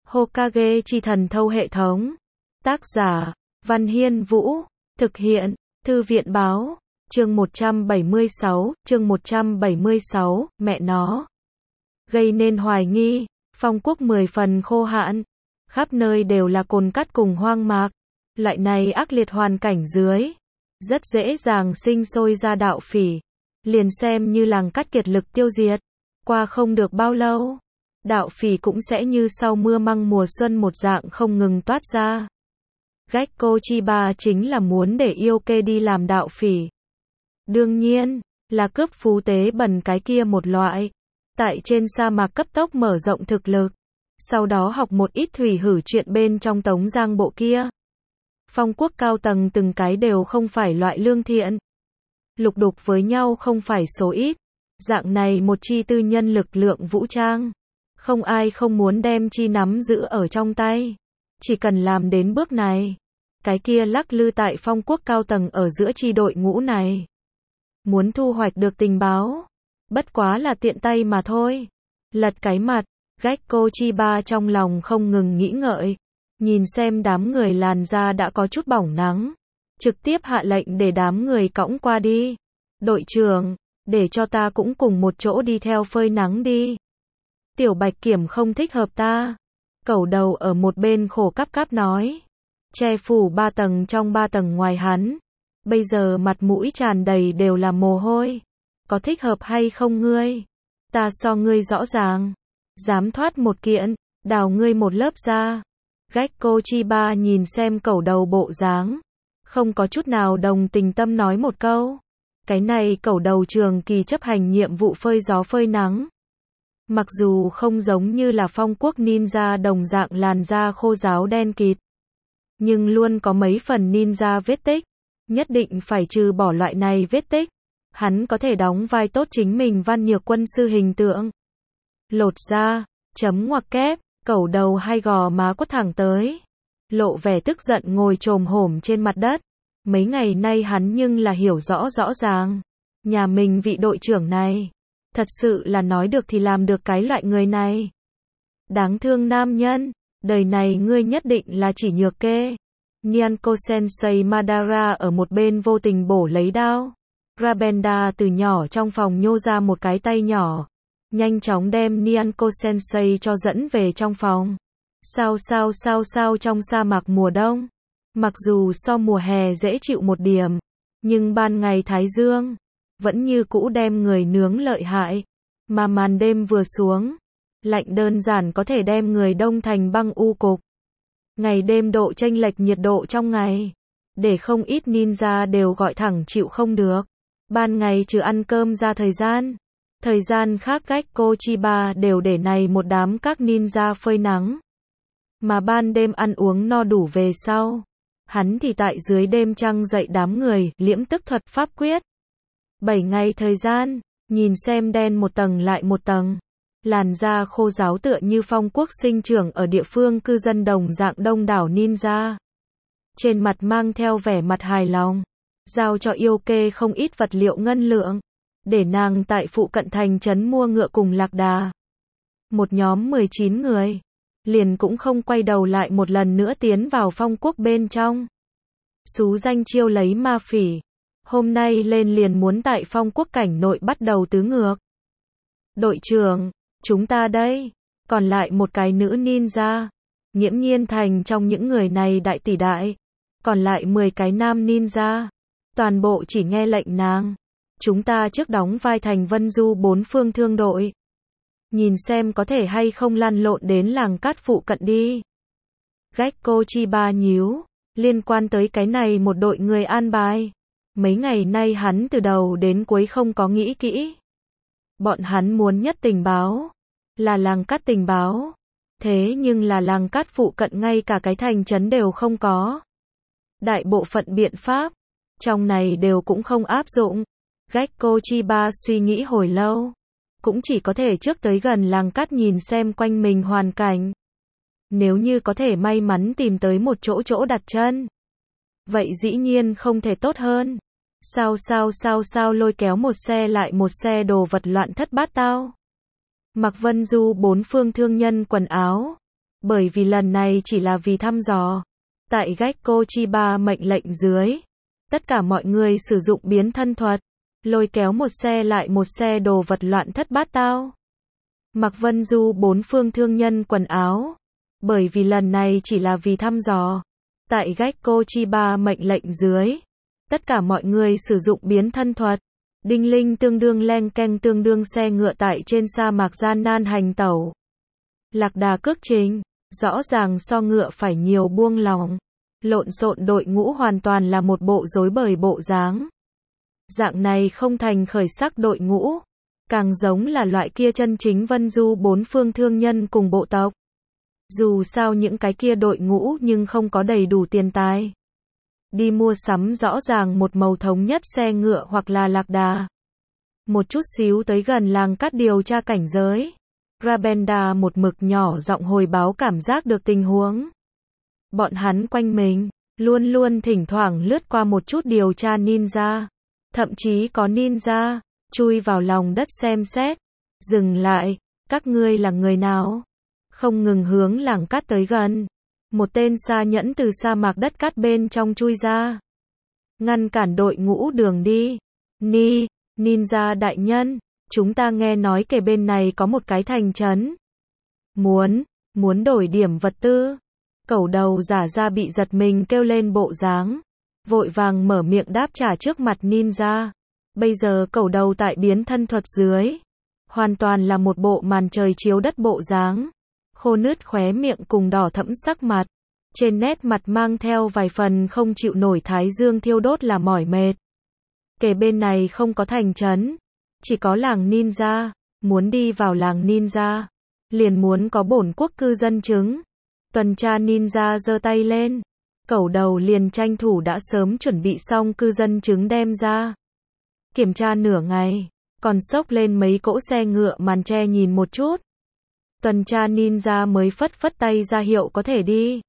Hokage chi thần thâu hệ thống. Tác giả, Văn Hiên Vũ. Thực hiện, Thư viện Báo. Chương 176, mẹ nó. Gây nên hoài nghi, Phong Quốc 10 phần khô hạn. Khắp nơi đều là cồn cát cùng hoang mạc. Loại này ác liệt hoàn cảnh dưới, rất dễ dàng sinh sôi ra đạo phỉ. Liền xem như làng cát kiệt lực tiêu diệt. Qua không được bao lâu, đạo phỉ cũng sẽ như sau mưa măng mùa xuân một dạng không ngừng toát ra. Gekko Chiba chính là muốn để Ioke đi làm đạo phỉ. Đương nhiên, là cướp phú tế bần cái kia một loại. Tại trên sa mạc cấp tốc mở rộng thực lực. Sau đó học một ít thủy hử chuyện bên trong Tống Giang bộ kia. Phong Quốc cao tầng từng cái đều không phải loại lương thiện. Lục đục với nhau không phải số ít. Dạng này một chi tư nhân lực lượng vũ trang. Không ai không muốn đem chi nắm giữ ở trong tay. Chỉ cần làm đến bước này. Cái kia lắc lư tại Phong Quốc cao tầng ở giữa chi đội ngũ này. Muốn thu hoạch được tình báo. Bất quá là tiện tay mà thôi. Lật cái mặt. Gekko Chiba trong lòng không ngừng nghĩ ngợi. Nhìn xem đám người làn da đã có chút bỏng nắng. Trực tiếp hạ lệnh để đám người cõng qua đi. Đội trưởng, để cho ta cũng cùng một chỗ đi theo phơi nắng đi. Tiểu Bạch Kiểm không thích hợp ta. Cẩu đầu ở một bên khổ cắp cắp nói. Che phủ 3 tầng trong 3 tầng ngoài hắn. Bây giờ mặt mũi tràn đầy đều là mồ hôi. Có thích hợp hay không ngươi? Ta so ngươi rõ ràng. Dám thoát một kiện, đào ngươi một lớp da. Gekko Chiba nhìn xem cẩu đầu bộ dáng. Không có chút nào đồng tình tâm nói một câu. Cái này cẩu đầu trường kỳ chấp hành nhiệm vụ phơi gió phơi nắng. Mặc dù không giống như là Phong Quốc ninja đồng dạng làn da khô ráo đen kịt. Nhưng luôn có mấy phần ninja vết tích. Nhất định phải trừ bỏ loại này vết tích. Hắn có thể đóng vai tốt chính mình văn nhược quân sư hình tượng. Lột da, chấm ngoặc kép, cẩu đầu hai gò má quất thẳng tới. Lộ vẻ tức giận ngồi chồm hổm trên mặt đất. Mấy ngày nay hắn nhưng là hiểu rõ rõ ràng. Nhà mình vị đội trưởng này. Thật sự là nói được thì làm được cái loại người này. Đáng thương nam nhân. Đời này ngươi nhất định là chỉ nhược kê. Nyanko Sensei Madara ở một bên vô tình bổ lấy đao. Rabenda từ nhỏ trong phòng nhô ra một cái tay nhỏ. Nhanh chóng đem Nyanko Sensei cho dẫn về trong phòng. Sao trong sa mạc mùa đông. Mặc dù so mùa hè dễ chịu một điểm. Nhưng ban ngày thái dương. Vẫn như cũ đem người nướng lợi hại. Mà màn đêm vừa xuống. Lạnh đơn giản có thể đem người đông thành băng u cục. Ngày đêm độ chênh lệch nhiệt độ trong ngày. Để không ít ninja đều gọi thẳng chịu không được. Ban ngày trừ ăn cơm ra thời gian. Thời gian khác Gekko Chiba đều để này một đám các ninja phơi nắng. Mà ban đêm ăn uống no đủ về sau. Hắn thì tại dưới đêm trăng dậy đám người, liễm tức thuật pháp quyết. 7 ngày thời gian, nhìn xem đen một tầng lại một tầng. Làn da khô ráo tựa như Phong Quốc sinh trưởng ở địa phương cư dân đồng dạng đông đảo ninja. Trên mặt mang theo vẻ mặt hài lòng. Giao cho Ioke không ít vật liệu ngân lượng. Để nàng tại phụ cận thành trấn mua ngựa cùng lạc đà. Một nhóm 19 người. Liền cũng không quay đầu lại một lần nữa tiến vào Phong Quốc bên trong. Xú danh chiêu lấy ma phỉ. Hôm nay lên liền muốn tại Phong Quốc cảnh nội bắt đầu tứ ngược. Đội trưởng, chúng ta đây. Còn lại một cái nữ ninja. Nghiễm nhiên thành trong những người này đại tỷ đại. Còn lại 10 cái nam ninja. Toàn bộ chỉ nghe lệnh nàng. Chúng ta trước đóng vai thành Vân Du 4 phương thương đội. Nhìn xem có thể hay không lăn lộn đến làng cát phụ cận đi. Gekko Chiba nhíu. Liên quan tới cái này một đội người an bài. Mấy ngày nay hắn từ đầu đến cuối không có nghĩ kỹ. Bọn hắn muốn nhất tình báo. Là làng cát tình báo. Thế nhưng là làng cát phụ cận ngay cả cái thành trấn đều không có. Đại bộ phận biện pháp. Trong này đều cũng không áp dụng. Gekko Chiba suy nghĩ hồi lâu. Cũng chỉ có thể trước tới gần làng cát nhìn xem quanh mình hoàn cảnh. Nếu như có thể may mắn tìm tới một chỗ đặt chân. Vậy dĩ nhiên không thể tốt hơn. Sao lôi kéo một xe lại một xe đồ vật loạn thất bát tao. Mặc Vân Du 4 phương thương nhân quần áo. bởi vì lần này chỉ là vì thăm dò. Tại Gekko Chiba mệnh lệnh dưới, tất cả mọi người sử dụng biến thân thuật, lôi kéo một xe lại một xe đồ vật loạn thất bát tao. Mạc Vân Du bốn phương thương nhân quần áo, bởi vì lần này chỉ là vì thăm dò. Tại Gekko Chiba mệnh lệnh dưới, tất cả mọi người sử dụng biến thân thuật, đinh linh tương đương leng keng tương đương xe ngựa tại trên sa mạc gian nan hành tẩu. Lạc đà cước trình, rõ ràng so ngựa phải nhiều buông lỏng. Lộn xộn đội ngũ hoàn toàn là một bộ rối bời bộ dáng. Dạng này không thành khởi sắc đội ngũ, càng giống là loại kia chân chính Vân Du bốn phương thương nhân cùng bộ tộc. Dù sao những cái kia đội ngũ nhưng không có đầy đủ tiền tài. Đi mua sắm rõ ràng một màu thống nhất xe ngựa hoặc là lạc đà. Một chút xíu tới gần làng cát điều tra cảnh giới. Rabenda một mực nhỏ giọng hồi báo cảm giác được tình huống. Bọn hắn quanh mình, luôn luôn thỉnh thoảng lướt qua một chút điều tra ninja. Thậm chí có ninja, chui vào lòng đất xem xét. Dừng lại, các ngươi là người nào? Không ngừng hướng làng cát tới gần. Một tên xa nhẫn từ sa mạc đất cát bên trong chui ra. Ngăn cản đội ngũ đường đi. Ninja đại nhân, chúng ta nghe nói kể bên này có một cái thành trấn. Muốn đổi điểm vật tư. Cẩu đầu giả ra bị giật mình kêu lên bộ dáng. Vội vàng mở miệng đáp trả trước mặt ninja. Bây giờ cẩu đầu tại biến thân thuật dưới. Hoàn toàn là một bộ màn trời chiếu đất bộ dáng. Khô nứt khóe miệng cùng đỏ thẫm sắc mặt. Trên nét mặt mang theo vài phần không chịu nổi thái dương thiêu đốt là mỏi mệt. Kể bên này không có thành trấn. Chỉ có làng ninja. Muốn đi vào làng ninja. Liền muốn có bổn quốc cư dân chứng. Tuần tra ninja giơ tay lên. Cẩu đầu liền tranh thủ đã sớm chuẩn bị xong cư dân chứng đem ra. Kiểm tra nửa ngày. Còn xốc lên mấy cỗ xe ngựa màn tre nhìn một chút. Tuần tra ninja mới phất tay ra hiệu có thể đi.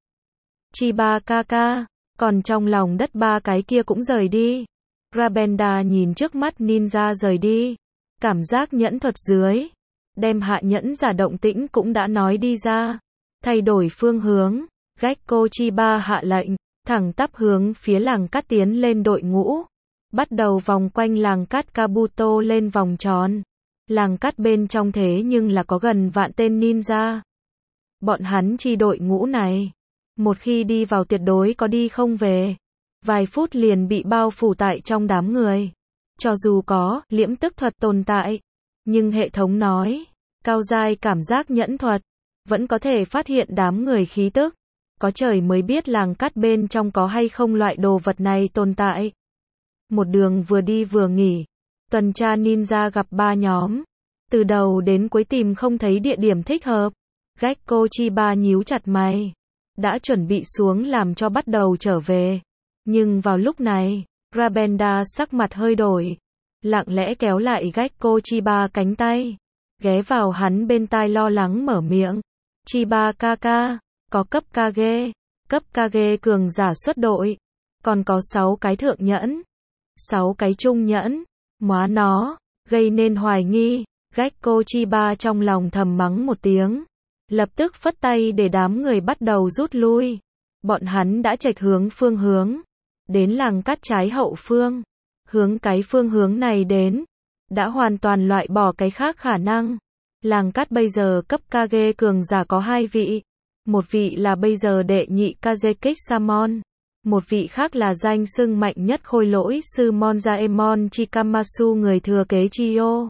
Chiba kaka, còn trong lòng đất ba cái kia cũng rời đi. Rabenda nhìn trước mắt ninja rời đi. Cảm giác nhẫn thuật dưới. Đem hạ nhẫn giả động tĩnh cũng đã nói đi ra. Thay đổi phương hướng. Gekko Chiba hạ lệnh. Thẳng tắp hướng phía làng cát tiến lên đội ngũ. Bắt đầu vòng quanh làng cát Kabuto lên vòng tròn. Làng cát bên trong thế nhưng là có gần vạn tên ninja. Bọn hắn chi đội ngũ này. Một khi đi vào tuyệt đối có đi không về. Vài phút liền bị bao phủ tại trong đám người. Cho dù có liễm tức thuật tồn tại. Nhưng hệ thống nói. Cao giai cảm giác nhẫn thuật. Vẫn có thể phát hiện đám người khí tức. Có trời mới biết làng cát bên trong có hay không loại đồ vật này tồn tại. Một đường vừa đi vừa nghỉ. Tuần tra ninja gặp ba nhóm. Từ đầu đến cuối tìm không thấy địa điểm thích hợp. Gekko Chiba nhíu chặt mày. Đã chuẩn bị xuống làm cho bắt đầu trở về. Nhưng vào lúc này, Rabenda sắc mặt hơi đổi. Lặng lẽ kéo lại Gekko Chiba cánh tay. Ghé vào hắn bên tai lo lắng mở miệng. Chiba kaka, có cấp Kage. Cấp Kage cường giả xuất đội. Còn có 6 cái thượng nhẫn. 6 cái trung nhẫn. Móa nó, gây nên hoài nghi. Gekko Chiba trong lòng thầm mắng một tiếng. Lập tức phất tay để đám người bắt đầu rút lui. Bọn hắn đã chệch phương hướng. Đến làng cát trái hậu phương. Hướng cái phương hướng này đến. Đã hoàn toàn loại bỏ cái khác khả năng. Làng cát bây giờ cấp Kage cường giả có 2 vị. Một vị là bây giờ đệ nhị Kazekik Samon. Một vị khác là danh xưng mạnh nhất khôi lỗi sư Monzaemon Chikamasu người thừa kế Chiyo.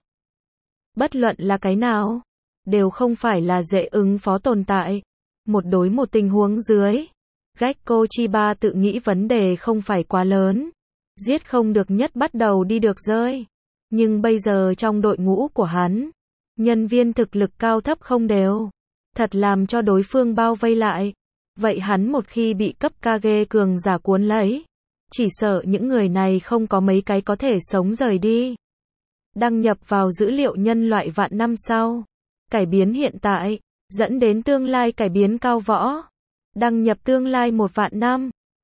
Bất luận là cái nào, đều không phải là dễ ứng phó tồn tại. Một đối một tình huống dưới. Gekko Chiba tự nghĩ vấn đề không phải quá lớn. Giết không được nhất bắt đầu đi được rơi. Nhưng bây giờ trong đội ngũ của hắn, nhân viên thực lực cao thấp không đều. Thật làm cho đối phương bao vây lại. Vậy hắn một khi bị cấp Kage cường giả cuốn lấy, chỉ sợ những người này không có mấy cái có thể sống rời đi. Đăng nhập vào dữ liệu nhân loại vạn năm sau. Cải biến hiện tại, dẫn đến tương lai cải biến cao võ. Đăng nhập tương lai 1 vạn năm.